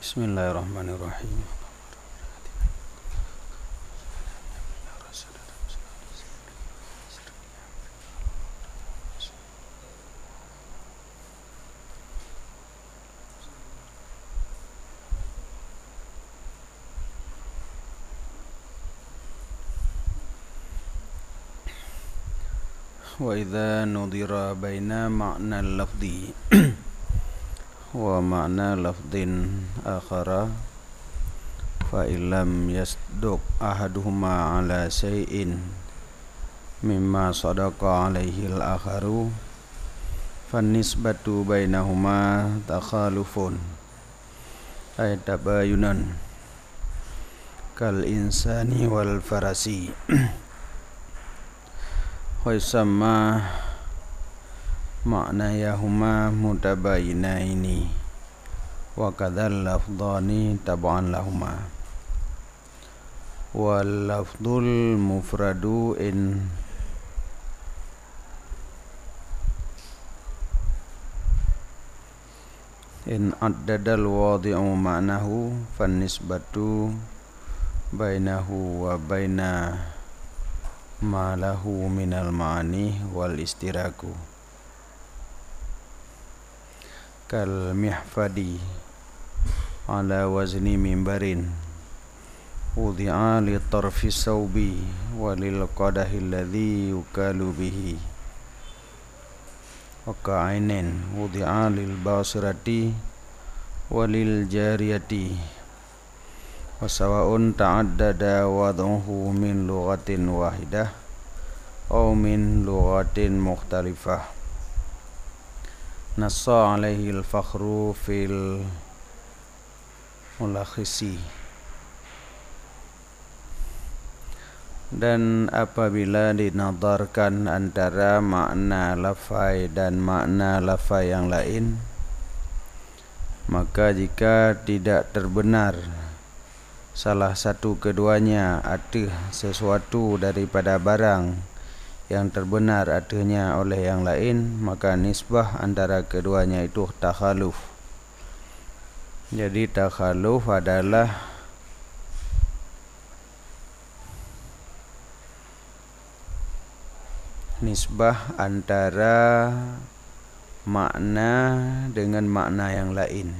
Bismillahirrahmanirrahim. Wa idza nudira baina ma'na al-lafzi wa ma'na lafdin akhara fa illam yasduq ahaduhuma ala syai'in mimma sadaqa alaihi al-akharu fannisbatu bainahuma takhalufun ay tabayunan kal insani wal farasi wa yusamma ma'nayahuma mutabayinaini wa kadzal lafdhani tab'an lahuma wal lafdhul mufradu in addadal wadi'u ma'nahu fannisbatu bainahu wa baina ma lahu minal ma'ani wal istiraku kal mihfadi ala wazni mimbarin wudi'a li tarfi sawbi walil qadahi alladhi yukalu bihi wa ka'ainin wudi'a lil basirati walil jariyati wa sawa'un ta'addada wad'uhu min lughatin wahidah aw min lughatin mukhtalifah nassa alaihi al-fakhru fil mulakhisi. Dan apabila dinadarkan antara makna lafai dan makna lafai yang lain, maka jika tidak terbenar salah satu keduanya ada sesuatu daripada barang yang terbenar adanya oleh yang lain, maka nisbah antara keduanya itu takhaluf. Jadi takhaluf adalah nisbah antara makna dengan makna yang lain.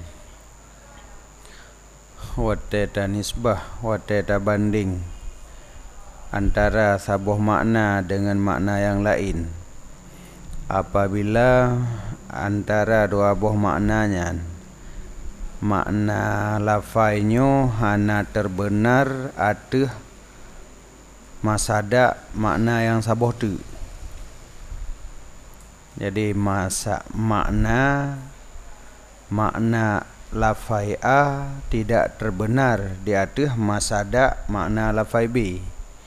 Wateta nisbah, wateta banding antara sebuah makna dengan makna yang lain. Apabila antara dua buah maknanya, makna lafainya hana terbenar atau masada makna yang sabuh tu. Jadi makna lafai A tidak terbenar di atas masada makna lafai B.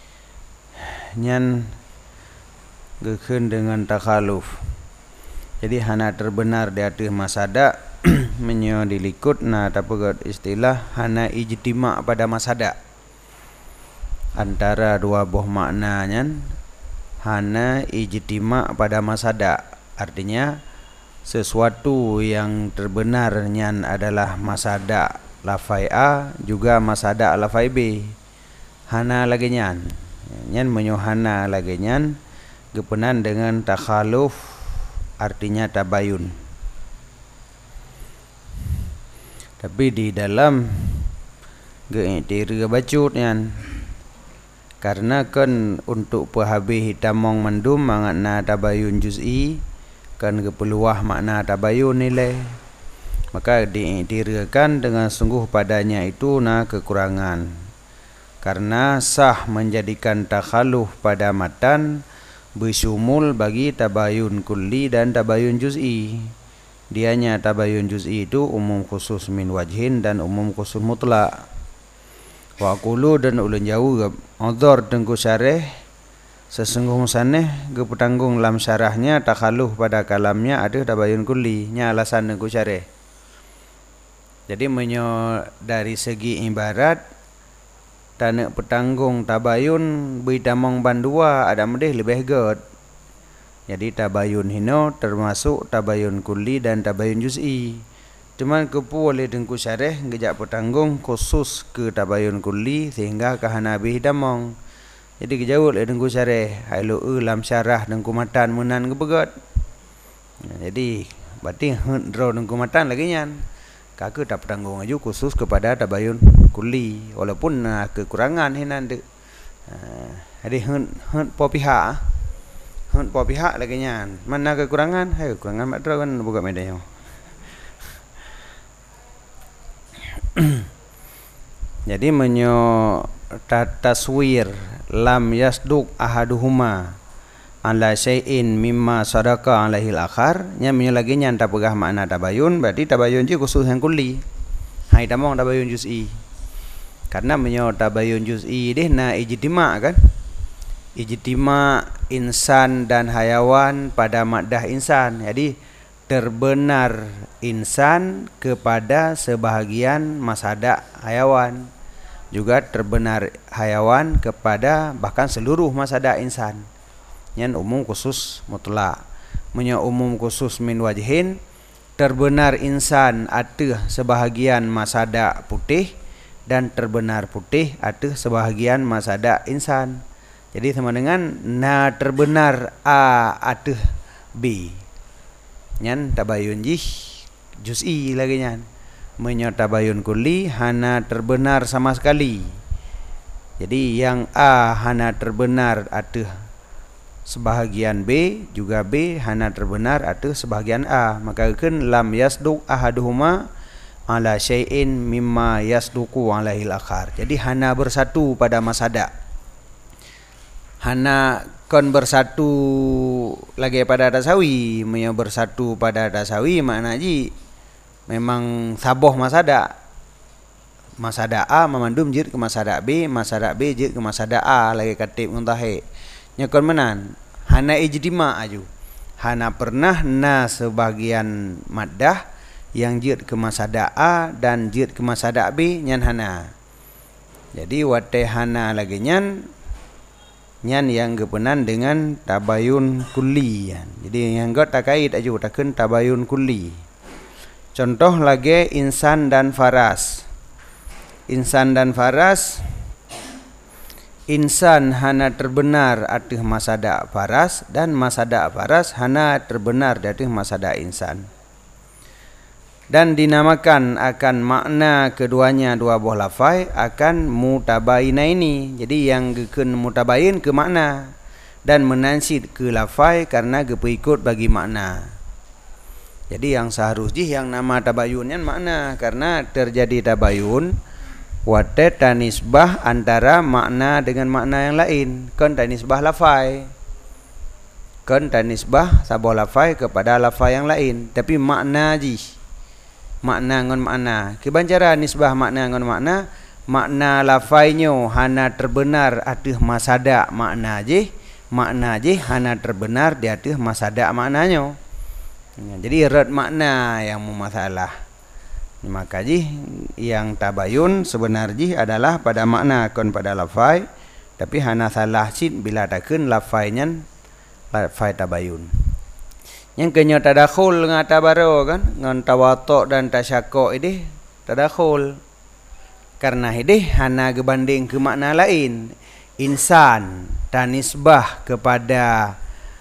Nyan gekeun dengan takhaluf. Jadi hana terbenar di atas masada menyo dilikut na tapegat istilah hana ijtima pada masada. Antara dua buah makna nyan hana ijtima pada masada. Artinya sesuatu yang terbenarnya adalah masada lafai A juga masada lafai B. Hana lagi nyan menyohana lagi nyan gepenan dengan takhaluf, artinya tabayun. Tapi di dalam ge'tiri bacut nyan, karena kan untuk pahabih hitamong mandum makna tabayun juz'i kan kepeluah makna tabayun nilai, maka diiktirkan dengan sungguh padanya itu kekurangan, karena sah menjadikan takhaluf pada matan bersumul bagi tabayun kulli dan tabayun juz'i. Dianya tabayun juz'i itu umum khusus min wajhin dan umum khusus mutlak. Wa aqulu dan ulun jauh audzar tengku syarih sesungguh saneh gepetanggung lam syarahnya takhaluf pada kalamnya ada tabayun kulli nya alasan tengku syarih. Jadi menyo dari segi ibarat tanek petanggung tabayun bitamong bandua ada medeh lebih god. Jadi tabayun hino termasuk tabayun kulli dan tabayun juz'i. Cuman kepu oleh dengku syarih ngejak petanggung khusus ke tabayun kulli sehingga ke hanabi damong. Jadi kejauh oleh dengku syarih hailu lam syarah dengku matan menan kebegat. Jadi berarti hendro dengku matan lagi nyan. Kakak tak petanggung aju khusus kepada tabayun kulli walaupun kekurangan hinan de. Jadi po pihak po pihak lagi nyan. Mana kekurangan? Hai kekurangan mak kan buka medanya. Jadi menyo taswir lam yasduq ahaduhuma ala syai'in mimma sadaqa alaihil akhar nya menyo lagi nyan tak pegah makna tabayun berarti tabayun je khusus yang kulli. Hai tamong tabayun juz'i. Karena menyo tabayun juz'i deh na ijtima' kan? Ijtima' insan dan hayawan pada maddah insan. Jadi terbenar insan kepada sebahagian masada hayawan, juga terbenar hayawan kepada bahkan seluruh masada insan. Yang umum khusus mutlak. Menyo umum khusus min wajhin, terbenar insan atau sebahagian masada putih dan terbenar putih atau sebahagian masada insan. Jadi sama dengan na terbenar A atau B. Nyan tabayun juz'i lagi nyan. Menyo tabayun kulli hana terbenar sama sekali. Jadi yang A hana terbenar atau sebahagian B, juga B hana terbenar atau sebahagian A. Maka kan lam yasduq ahaduhuma ala syai'in mimma yasduqu alaihil akhar. Jadi hana bersatu pada masada. Hana kon bersatu lagi pada tasawi, menyo bersatu pada tasawi makna ji memang saboh masada. Masada A memandum jid ke masada B, masada B jid ke masada A lagi katib nguntahe. Nya kon menan hana ijtima' aju. Hana pernah na sebagian maddah yang jid ke masada A dan jid ke masada B nyan hana. Jadi wate hana lagi nyan yang kepenan dengan tabayun kulli. Jadi yang got takait aju takun tabayun kulli. Contoh lagi insan dan faras. Insan dan faras, insan hana terbenar atih masada faras dan masada faras hana terbenar atih masada insan. Dan dinamakan akan makna keduanya dua buah lafai akan mutabaina ini. Jadi yang gekeun mutabain ke makna dan menansid ke lafai karena gepeikut bagi makna. Jadi yang seharusnya yang nama tabayunnya makna karena terjadi tabayun wate tanisbah antara makna dengan makna yang lain. Kan tanisbah lafai. Kan tanisbah sabuh lafai kepada lafai yang lain, tapi makna ji. Makna ngon makna. Kebancara nisbah makna ngon makna, makna lafainyo hana terbenar atih masada makna je hana terbenar di atih masada maknanyo. Jadi red makna yang masalah. Maka ji yang tabayun sebenarnya adalah pada makna kon pada lafai, tapi hana salah sin bila takun lafainya lafai tabayun. Yang kenya tadakhul dengan tabaro kan, dengan tawatok dan tasyakok ini tadakhul. Karena ini hana gebanding ke makna lain. Insan tanisbah kepada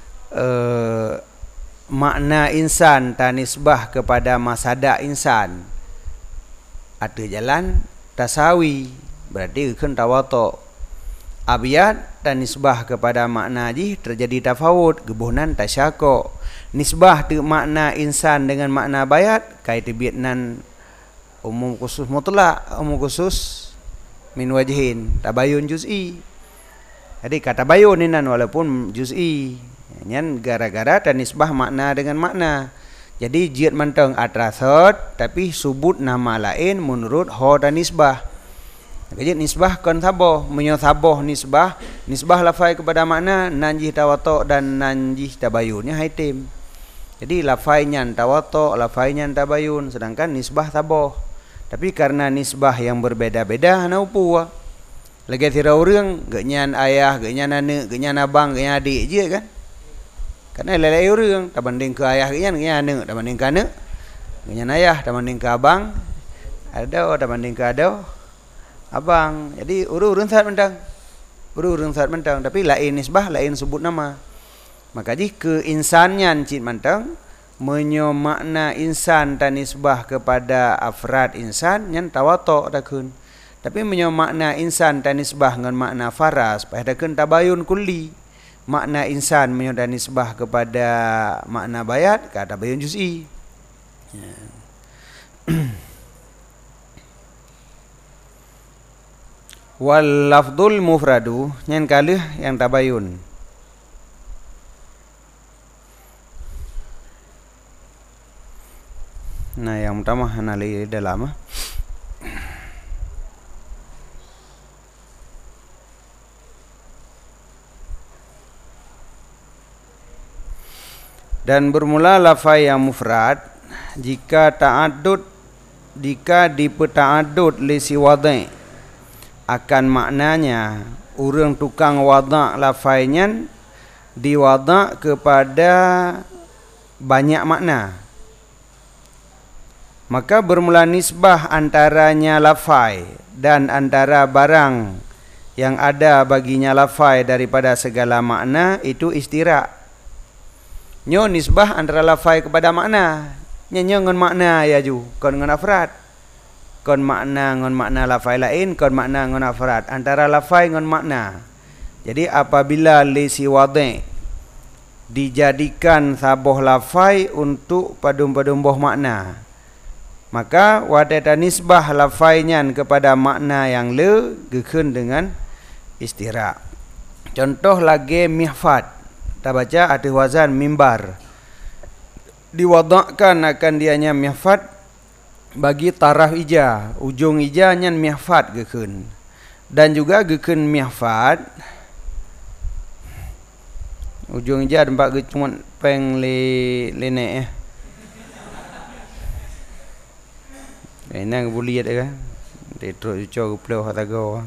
makna insan tanisbah kepada masada insan. Ada jalan tasawi berarti kan tawatok. Abiyat dan nisbah kepada makna ji terjadi tafawud gebuhnan tasyakok. Nisbah tu makna insan dengan makna bayat kait biatnan umum khusus mutlak, umum khusus min wajhin, tabayun juz'i. Jadi kata bayun inan walaupun juz'i nyan gara-gara dan nisbah makna dengan makna. Jadi jid manteng atrasot tapi subut nama lain menurut ho dan nisbah. Jadi nisbah kon saboh, menyo saboh nisbah lafai kepada makna nanjih tawatok dan nanjih tabayunnya haitim. Jadi lafai nyan tawatok, lafai nyan tabayun, sedangkan nisbah saboh. Tapi karena nisbah yang berbeda-beda hana upu. Lagi tira urang ge nyan ayah, ge nyan aneuk, ge nyan abang, ge nyan adik je kan. Karena lelai urang tabanding ke ayah ge nyan aneuk, tabanding ke aneuk. Dengan ayah tak banding ke abang, ada tak banding ke ada abang. Jadi urun saat mentang. Urun saat mentang, tapi lain nisbah, lain sebut nama. Maka di keinsannya cik mentang menyo makna insan dan nisbah kepada afrad insan yang tawatok takun. Tapi menyo makna insan dan nisbah dengan makna faras, pada kun tabayun kulli. Makna insan menyo dan nisbah kepada makna bayat kata tabayun juz'i. Ya. Wal lafdul mufradu nyen kalih yang tabayun. Nah, yang pertama anali dalam dan bermula lafaz yang mufrad jika dipeta'addud li si wadai akan maknanya orang tukang wada' lafaznya diwada' kepada banyak makna, maka bermula nisbah antaranya lafaz dan antara barang yang ada baginya lafaz daripada segala makna itu istira'. Nyo nisbah antara lafaz kepada makna. Nyo ngon makna ya ju, kon ngon afrad. Kon makna ngon makna lafaz lain, kon makna ngon afrad. Antara lafaz ngon makna. Jadi apabila li si wadai dijadikan saboh lafaz untuk padum-padum boh makna, maka wadata nisbah lafaznya kepada makna yang le gekeun dengan istira'. Contoh lagi mihfad. Kita baca ada wazan mimbar. Diwadakkan akan dianya mihfad bagi taraf ija. Ujung ija nyan mihfad gekeun. Dan juga gekeun mihfad. Ujung ija tempat cuma peng lenek Enak boleh ada kan? Dia terus cuci guplau hatago.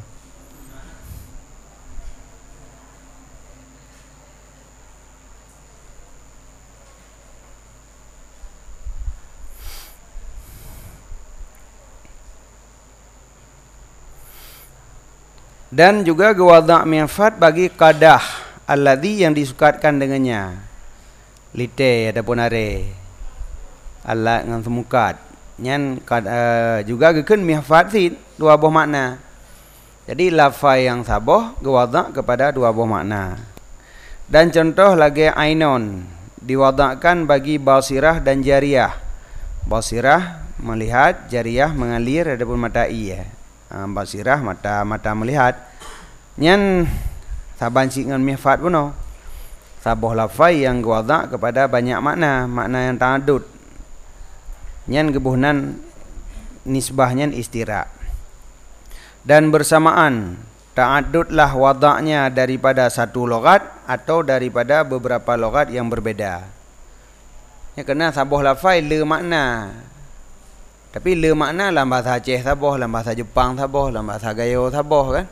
Dan juga gewada' mihfad bagi qadah alladhi yang disukatkan dengannya. Lite ataupun are. Alat dengan semukat. Nyan juga gekeun mihfad sid dua buah makna. Jadi lafaz yang saboh gewada' kepada dua buah makna. Dan contoh lagi ainon diwada'kan bagi basirah dan jariyah. Basirah melihat, jariyah mengalir adapun mata iya. Basirah mata melihat. Nyan saban dengan mihfad puno. Saboh lafaz yang gewada' kepada banyak makna, makna yang ta'addud. Nyan gebuhnan nisbahnya istira'. Dan bersamaan ta'addudlah wada'nya daripada satu logat atau daripada beberapa logat yang berbeda. Ya kena saboh lafaz le makna. Tapi le makna dalam bahasa Aceh saboh, dalam bahasa Jepang saboh, dalam bahasa Gayo saboh kan.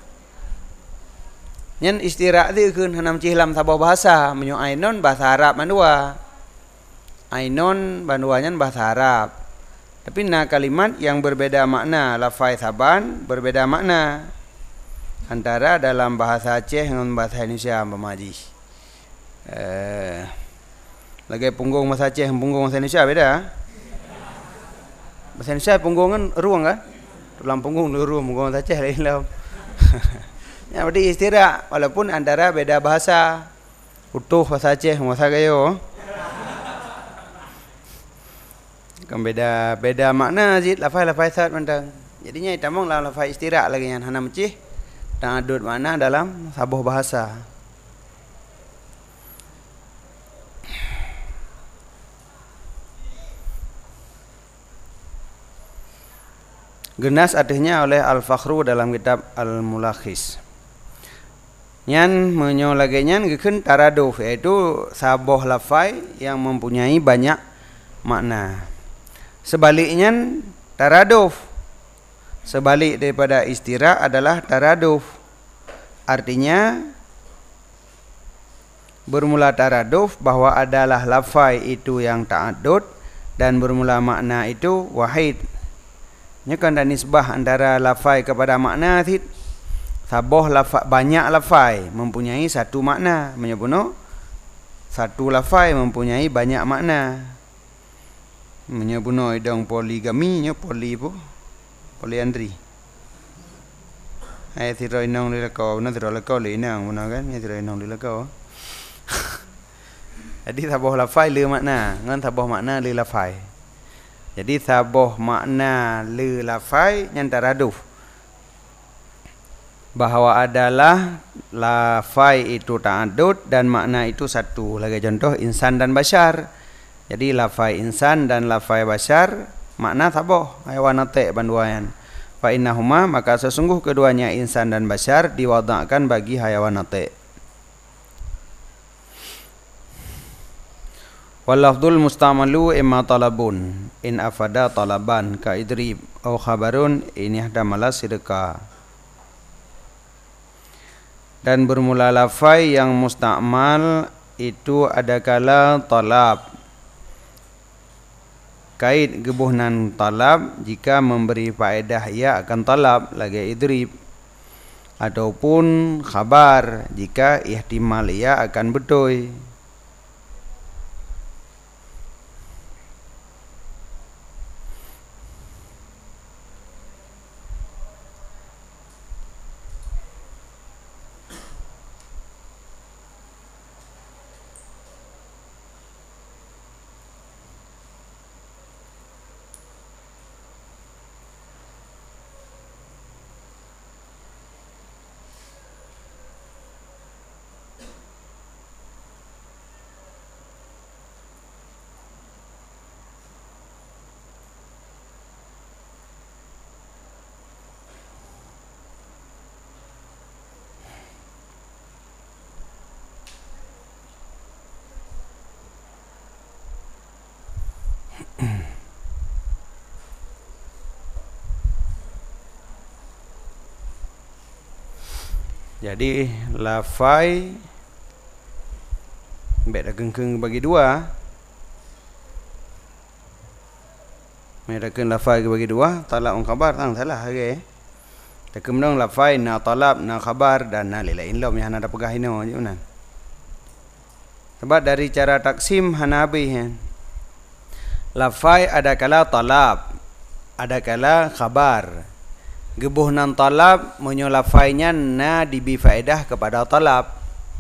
Nyan istira' tu keun hanam cihlam saboh bahasa, menyo ainon bahasa Arab mandua. Ainon bandua nyan bahasa Arab. Tapi na kalimat yang berbeda makna, lafaz saban berbeda makna. Antara dalam bahasa Aceh dengan bahasa Indonesia pemaji. Lagi punggung bahasa Aceh dengan punggung bahasa Indonesia beda. Bahasa Indonesia punggung kan ruang kan? Tulang punggung ruang, punggung bahasa Aceh lain lah. Ya berarti istira' walaupun antara beda bahasa. Utuh bahasa Aceh bahasa Gayo. Kan beda makna zid lafaz sat mentang. Jadinya itamong lah lafaz istira' lagi yang hana mecih ta'addud makna dalam sabuh bahasa. Genas artinya oleh Al-Fakhru dalam kitab Al-Mulakhis. Nyan menyo lagi nyan gekeun taraduf, yaitu saboh lafaz yang mempunyai banyak makna. Sebaliknya taraduf, sebalik daripada istira' adalah taraduf. Artinya bermula taraduf bahwa adalah lafaz itu yang ta'addud dan bermula makna itu wahid. Nya kan ada nisbah antara lafai kepada makna tid. Saboh lafai, banyak lafai mempunyai satu makna. Menyebuno satu lafai mempunyai banyak makna. Menyebuno idang poligami nya poliandri. Ai thiro inong lilakau, na thiro lakau le inang mana kan? Nya thiro inong lilakau. Jadi saboh lafai le makna, ngan saboh makna le lafai. Jadi saboh makna le lafai yang taraduf. Bahawa adalah lafai itu ta'addud dan makna itu satu. Lagi contoh insan dan bashar. Jadi lafai insan dan lafai bashar makna saboh hayawanate banduayan. Fa innahuma maka sesungguh keduanya insan dan bashar diwadakkan bagi hayawanate. Wal lafdhul mustamalu imma talabun in afada talaban ka idrib au khabarun in ihdamala sidqa. Dan bermula lafai yang mustakmal itu ada kala talab. Kait gebuhnan talab jika memberi faedah ya akan talab lagi idrib, ataupun khabar jika ihtimal ya akan betul. Jadi lafai beda kengkeng bagi dua. Mereka lafai bagi dua, talab dan khabar tang salah okay. Tak kemudian lafai na talab na khabar dan na lain lam yang ada pegah ino junan. Sebab dari cara taksim Hanabi kan. Lafai ada kala talab, ada kala khabar. Gebuhnan talab menyolafainya na dibi faedah kepada talab.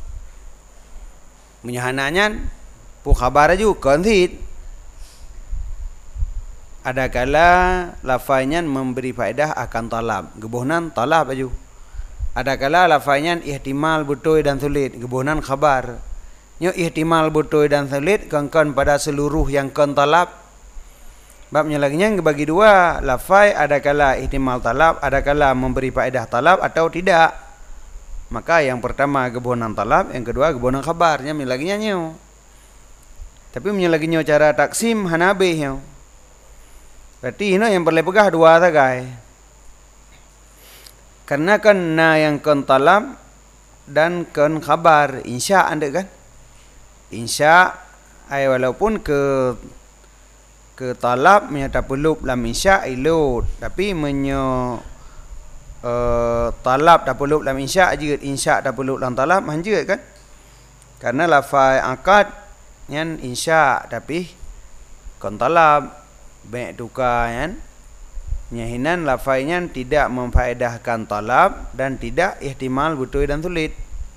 Menyahananya pu khabar aju konthit. Ada kala lafainya memberi faedah akan talab. Gebuhnan talab aju. Ada kala lafainya ihtimal betul dan sulit. Gebuhnan khabar. Nyo ihtimal betul dan sulit kengkon pada seluruh yang kon talab. Babnya lagi yang bagi dua, lafai ada kala ihtimal talab, ada kala memberi faedah talab atau tidak. Maka yang pertama gebunan talab, yang kedua gebunan khabarnya melaginya nyo. Tapi menyelaginya cara taksim Hanabi nyo. Berarti ini yang perlu pegah dua tagai. Karena kan na yang kon talab dan kon khabar insya anda kan. Insya ay walaupun ke talab menyata peluk lam insya ilut, tapi talab tak peluk lam insya tak peluk lam talab manjut kan. Karena lafai akad yang insya tapi kon talab baik tukar kan. Nyahinan lafainya tidak memfaedahkan talab dan tidak ihtimal betul dan sulit.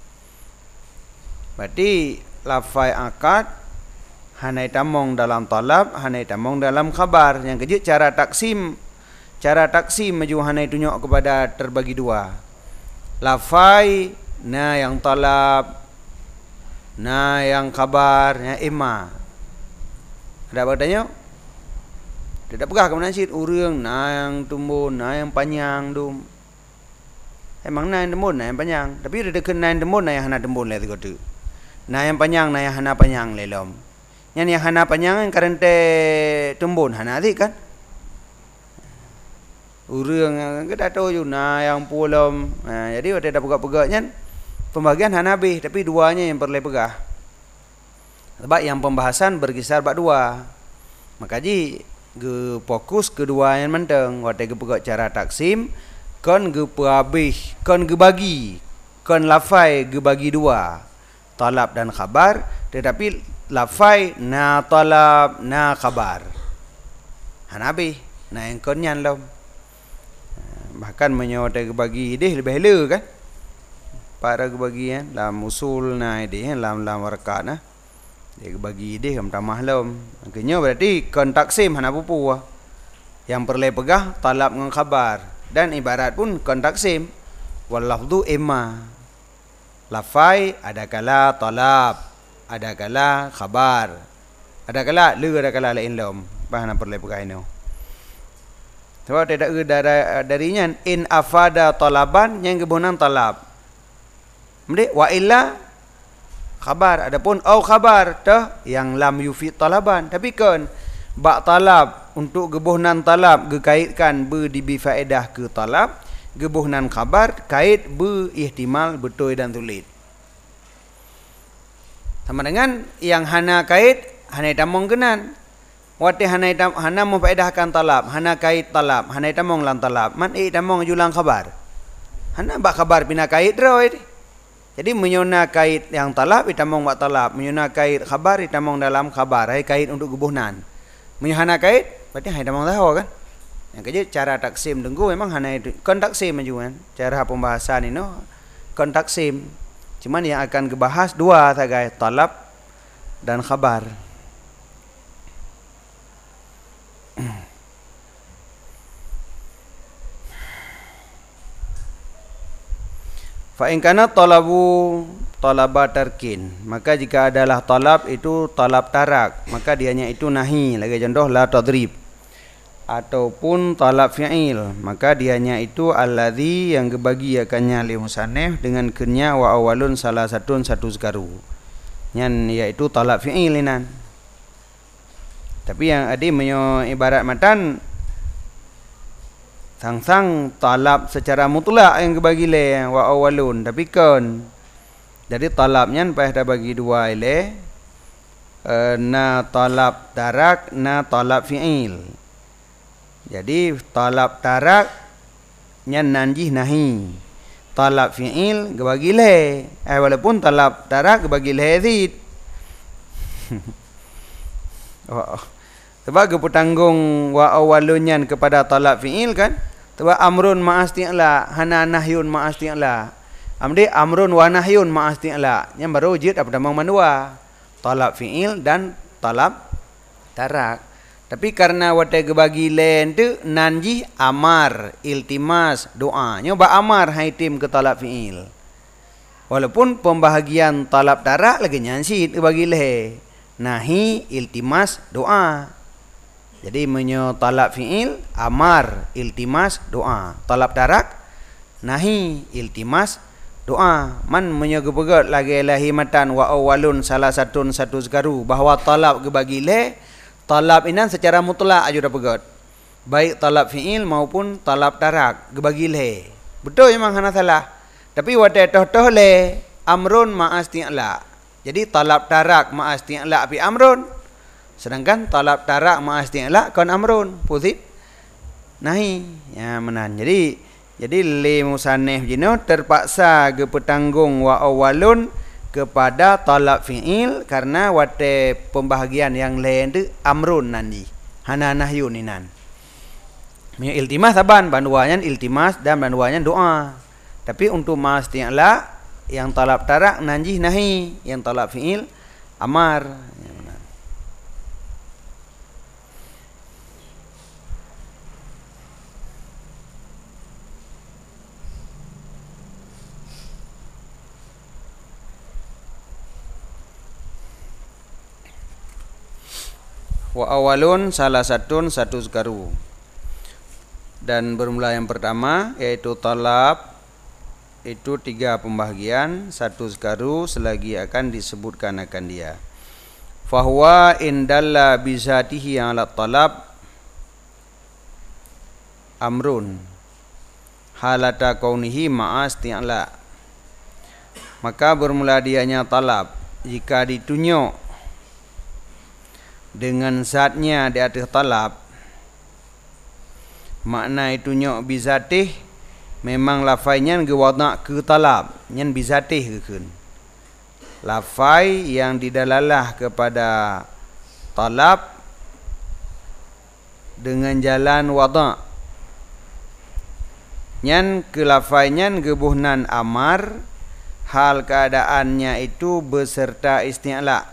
Berarti lafai akad hanai tamong dalam talab, hanai tamong dalam khabar. Yang kejut cara taksim maju hanai tunjuk kepada terbagi dua. Lafai na yang talab, na yang khabar, na imma. Ada apa tanya? Tidak pegah ke mana sih urang na yang tumbun, na yang panjang dum. Emang na yang tembun, na yang panjang. Tapi ada kena yang tembun, na yang hana tembun le tu. Na yang panjang, na yang hana panjang le lom. Yang hana panjang karente tembun hana adik kan. Urang kita tahu ju na yang pulom. Jadi ada pegak-pegaknya pembagian Hanabi, tapi duanya yang perlu pegah. Sebab yang pembahasan berkisar bab dua. maka ji ge fokus kedua yang menteng wate ge pegak cara taksim kon ge perhabis kon ge bagi kon lafai ge bagi dua talab dan khabar, tetapi lafai na talab na khabar hanabi na yang kon nyan lom bahkan menyawate ge bagi deh lebih hela kan para ge bagi dalam usul na deh dalam warakat nah dia bagi dia tamah lom. Akhirnya berarti kon taksim hana pupu. Yang perlu pegah talab dengan khabar dan ibarat pun kon taksim wal lafdhu imma. Lafai ada kala talab, ada kala khabar. Ada kala lu ada kala lain lom. Bahana perlu pegah ini. Sebab tidak darinya in afada talaban yang kebunan talab. Mesti wa illa khabar, adapun au khabar tah yang lam yufid talaban, tapi kan ba talab untuk gebuhnan talab gekaitkan be dibi faedah ke talab, gebuhnan khabar kait be ihtimal betul dan tulit. Sama dengan yang hana kait hana tamong kenan. Wate hana memfaedahkan talab, hana kait talab, hana tamong lan talab, man tamong julang khabar. Hana ba khabar pina kait roy. Jadi menyuna kait yang talab itamong buat talab, menyuna kait khabar itamong dalam khabar, hai kait untuk gebuhnan. Menyuhana kait berarti hai tamong tahu kan. Yang kerja cara taksim tunggu memang hana itu kon taksim aja kan. Cara pembahasan ini kon taksim. Cuman yang akan dibahas dua saja, talab dan khabar. Fa in kana talabu talaba tarkin, maka jika adalah talab itu talab tarak, maka dianya itu nahi. Lagi contoh la tadrib. Ataupun talab fi'il, maka dianya itu alladzi yang gebagi akannya li musannif dengan kenya wa awalun salah satu zakaru. Nyan yaitu talab fi'ilinan. Tapi yang adi menyo ibarat matan sang talab secara mutlak yang kebagi le wa awalun, tapi kan jadi talabnya pada bagi dua le na talab tarak na talab fi'il. Jadi talab tarak nya nanjih nahi, talab fi'il kebagi le walaupun talab tarak kebagi le zid. Sebab keputanggung wa awalunyan kepada talab fi'il kan. Sebab amrun ma'asti'la, hana nahyun ma'asti'la. Amdi amrun wa nahyun ma'asti'la. Yang baru wujud apa damang manua. Talab fi'il dan talab tarak. Tapi karena wate gebagi lain tu nanji amar, iltimas, doa. Nyoba amar haitim ke talab fi'il. Walaupun pembahagian talab tarak lagi nyansit gebagi le. Nahi, iltimas, doa. Jadi menyo talab fi'il, amar, iltimas, doa. Talab tarak, nahi, iltimas, doa. Man menyo gebegat lagi lahi matan wa awalun salah satu zakaru. Bahawa talab gebagi le, talab inan secara mutlak aja dah pegat. Baik talab fi'il maupun talab tarak gebagi le. Betul memang hana salah. Tapi wate toh le, amrun ma'asti'la. Jadi talab tarak ma'asti'la fi amrun. Sedangkan talab tarak ma'asti'la kon amrun putih nahi ya menan. Jadi li musannif jino terpaksa ge petanggung wa awalun kepada talab fi'il karena wate pembahagian yang lain tu amrun nanti hana nahyun inan. Iltimas saban banduannya iltimas dan banduannya doa. Tapi untuk ma'asti'la yang talab tarak nanjih nahi, yang talab fi'il amar. Wa awalun salah satu zakaru. Dan bermula yang pertama yaitu talab itu 3 pembahagian, 1 zakaru selagi akan disebutkan akan dia. Fahuwa indalla bizatihi ala talab amrun halata kaunihi ma'asti'la. Maka bermula dianya talab jika ditunjuk dengan zatnya di atas talab, makna itu nyok bizatih memang lafainya ge wada' ke talab, nyen bizatih keun. Lafai yang didalalah kepada talab dengan jalan wada'. Nyan ke lafainya gebuhnan amar, hal keadaannya itu beserta isti'la.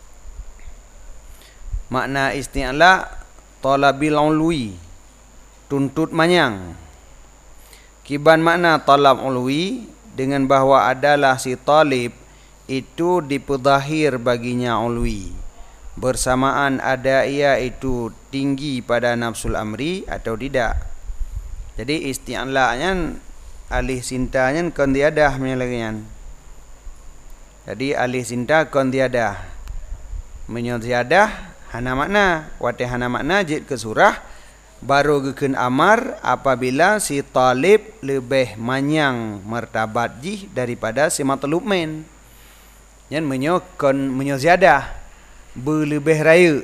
Makna isti'la talabil ulwi, tuntut manyang. Kiban makna talab ulwi dengan bahawa adalah si talib itu dipedahir baginya ulwi, bersamaan ada ia itu tinggi pada nafsul amri atau tidak. Jadi isti'la'nya alih sintanya kon tiadah menyalakan. Jadi alih sinta kon tiadah menyotiadah hana makna, wate hana makna jid ke surah baru gekeun amar apabila si talib lebih manyang martabat jih daripada si matlub men. Yang menyo ziyadah berlebih raya.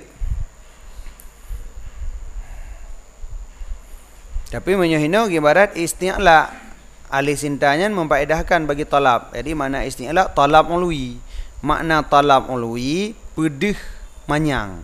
Tapi menyo hino ibarat isti'la, alih sintanya memfaedahkan bagi talab. Jadi makna isti'la talab ulwi. Makna talab ulwi pedih manyang.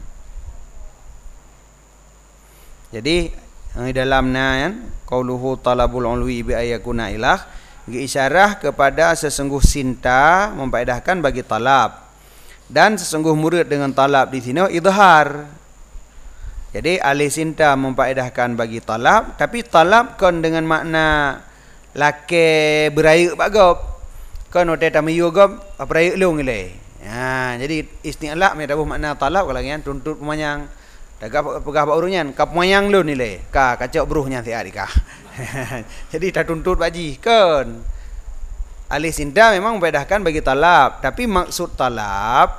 Jadi dalam nayan qauluhu talabul ulwi bi ayakuna ilah isyarah kepada sesungguh sinta memfaedahkan bagi talab, dan sesungguh murid dengan talab di sini idhar. Jadi alih sinta memfaedahkan bagi talab, tapi talab kon dengan makna lake beraya bagop kon ote tamiyo gop beraya long ile. Jadi isti'la medabuh makna talab kalau ngan tuntut pemanyang dagap pegah pak urunyan kap pemanyang lu nile ka kacok bruhnya ti adika. Jadi tak tuntut baji kan. Alih sinta memang membedakan bagi talab, tapi maksud talab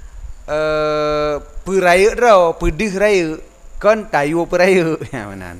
peraya rau, pedih raya kan tayu peraya. Ya benar.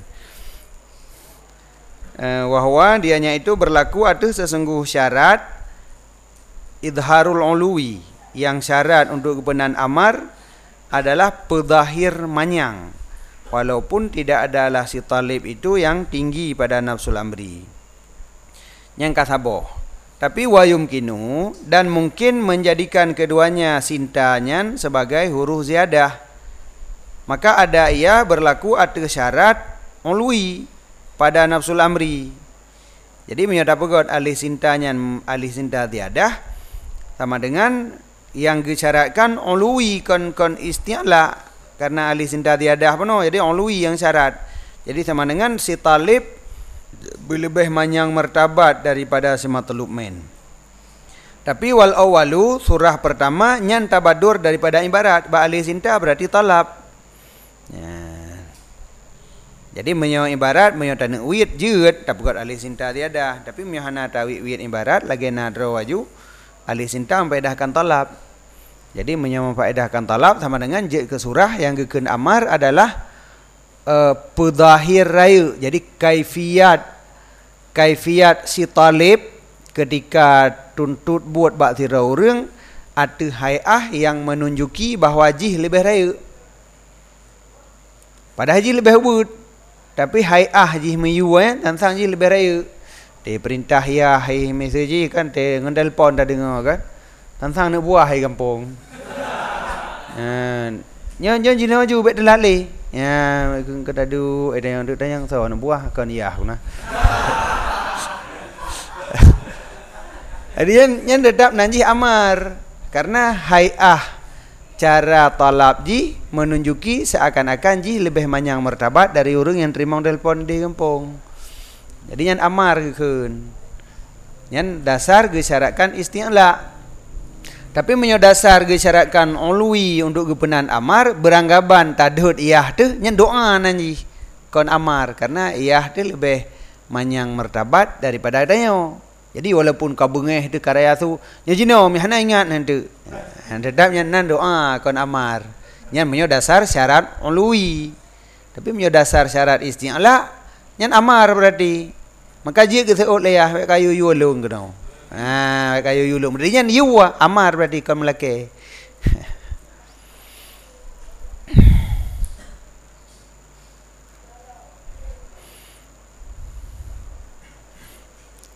Wahwa dianya itu berlaku atas sesungguh syarat idharul ulwi, yang syarat untuk kebenaran amar adalah pedahir manyang. Walaupun tidak adalah si talib itu yang tinggi pada nafsul amri. Yang kasaboh. Tapi wayumkinu, dan mungkin menjadikan keduanya sintanya sebagai huruf ziyadah. Maka ada ia berlaku atas syarat ulwi pada nafsul amri. Jadi menyata pegot alih sintanya alih sinta ziyadah sama dengan yang disyaratkan ulwi kon isti'la. Karena alih sinta tiadah penuh, jadi ulwi yang syarat. Jadi sama dengan si talib lebih manyang martabat daripada si matlub men. Tapi wal awalu surah pertama nyan tabadur daripada ibarat. Ba alih sinta berarti talab. Ya. Jadi menyo ibarat menyo tanah wit jeut tapi bukan alih sinta tiadah. Tapi menyo hana tawi wit ibarat lagi nadro waju alih sinta memfaedahkan talab. Jadi memfaedahkan talab sama dengan je ke surah yang gekeun amar adalah pedahir raya. Jadi kaifiat si talib ketika tuntut buat bak tira urang ada hai'ah yang menunjuki bahawa jih lebih raya. Padahal jih lebih ubud, tapi hai'ah jih meyu tentang jih lebih raya. Te perintah ya hai mesej kan te ngendal pon dah dengar kan. Tantang nak buah hai kampung. Nyon jina maju bet delali. Ya, kata du ada yang tanya so nak buah kan ya guna. Jadi yang tetap nanti amar karena hai'ah cara talab ji menunjuki seakan-akan ji lebih manyang martabat dari orang yang terima telpon di kampung. Jadi yang amar keun. Yang dasar gesyaratkan isti'la. Tapi menyodasar gesyaratkan ulwi untuk kebenaran amar beranggapan tadhut iyah tu nyen doa nanti kon amar karena iyah tu lebih manyang martabat daripada adanya. Jadi walaupun kau bengeh tu karya tu nyajino mi hana ingat nanti. Tetap nyen doa kon amar. Nyen menyodasar syarat ulwi. Tapi menyodasar syarat isti'la nyen amar berarti. Maka jia ke seot layah kayu yu long kenau. Kayu yulung. Berarti yu amar berarti kon melake.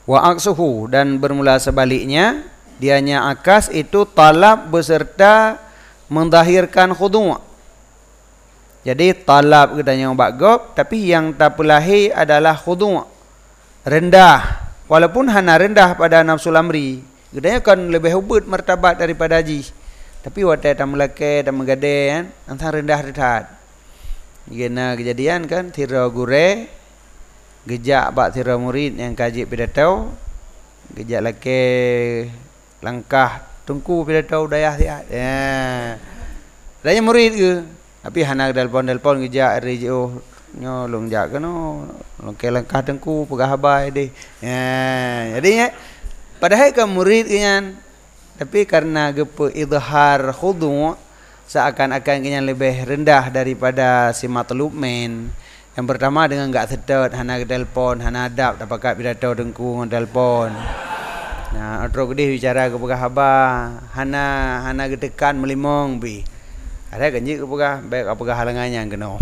Wa aksuhu, dan bermula sebaliknya, dianya akas itu talab beserta mendahirkan khudu'. Jadi talab katanya bagop, tapi yang tapulahi adalah khudu', rendah. Walaupun hana rendah pada nafsul amri, katanya kan lebih hubud martabat daripada haji. Tapi watai tak melake tak megade kan, antara rendah rendah. Gena kejadian kan, tira gure, gejak bak tira murid yang kaji pidatau, gejak lake langkah tungku pidatau dayah siat. Daya murid ke, tapi hana dalpon gejak RJO nyo long jak kano long ke langkah tengku pegah habai deh. Jadinya padahal ke murid kenyan, tapi karena gepe izhar khudu' seakan-akan kenyan lebih rendah daripada si matlub men. Yang pertama dengan enggak sedot, hana telpon, hana adab tak pakai pidato tengku ngon telpon. Nah, atro gede bicara ke pegah habai, hana gedekan melimong bi. Ada ganji ke pegah baik apa halangannya kena.